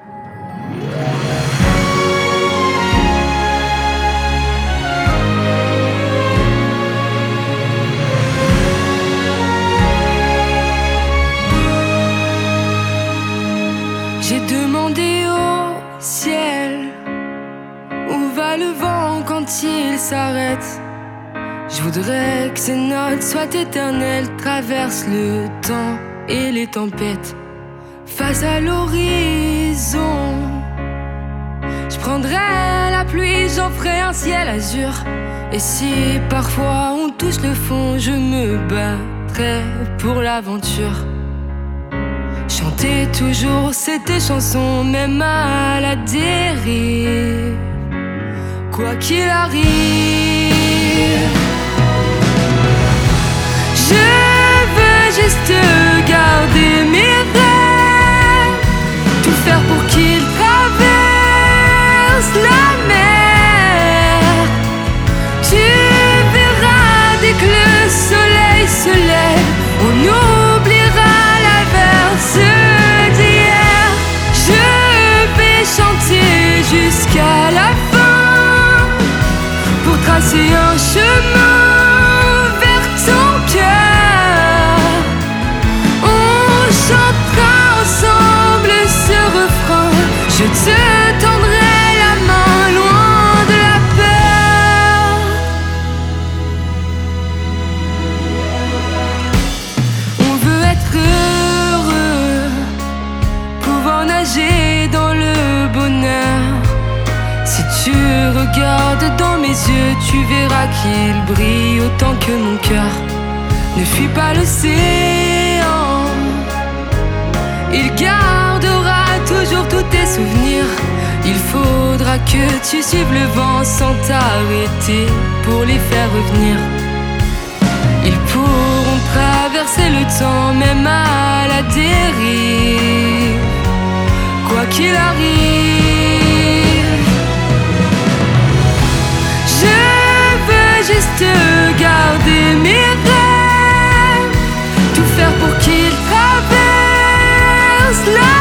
J'ai demandé au ciel où va le vent quand il s'arrête. Je voudrais que ces notes soient éternelles, traversent le temps et les tempêtes. Face à l'horizon, je prendrais la pluie, j'en ferais un ciel azur. Et si parfois on touche le fond, je me battrais pour l'aventure. Chanter toujours cette chanson, même à la dérive, quoi qu'il arrive. Je veux juste garder mes rêves, tout faire pour qu'ils traversent la mer. Tu verras dès que le soleil se lève, on oubliera la verse d'hier. Je vais chanter jusqu'à la fin pour tracer un chemin vers ton cœur. On chantera ensemble ce refrain. Je te tendrai la main loin de la peur. On veut être heureux, pouvoir nager dans le bonheur. Si tu regardes dans mes yeux, tu verras qu'il brille autant que mon cœur. Ne fuis pas l'océan, il gardera toujours tous tes souvenirs. Il faudra que tu suives le vent sans t'arrêter pour les faire revenir. Ils pourront traverser le temps, même à la dérive, quoi qu'il arrive. Je veux juste garder mes rêves, tout faire pour qu'ils traversent la